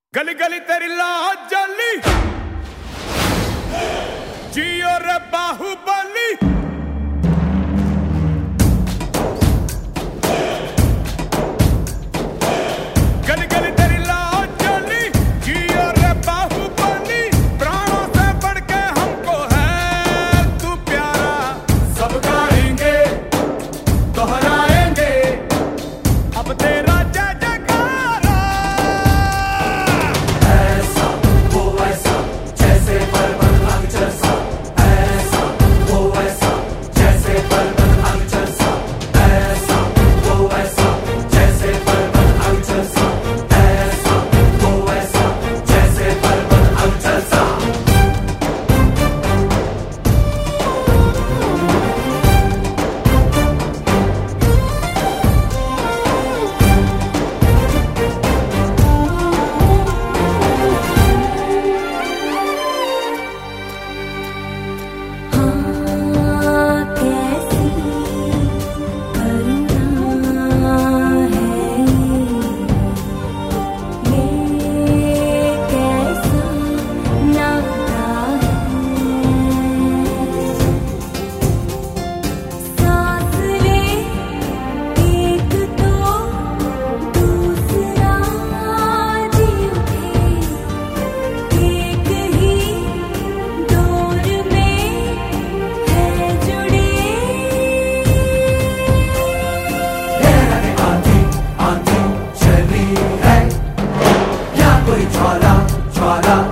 गली गली तेरी लाज जली जियो रे बाहुबली। गली गली तेरी लाज जली जियो रे बाहुबली। प्राणों से बढ़ के हमको है तू प्यारा। सब गाएंगे दोहराएंगे अब तेरा जय जयकारा। ऐसा वो वैसा जैसे पर्वत अग्रसर सा। ऐसा वो वैसा जैसे पर्वत अग्रसर सा। ऐसा वो वैसा जैसे पर्वत अग्रसर सा। ऐसा वो वैसा जैसे पर्वत अग्रसर सा। ज्वाला ज्वाला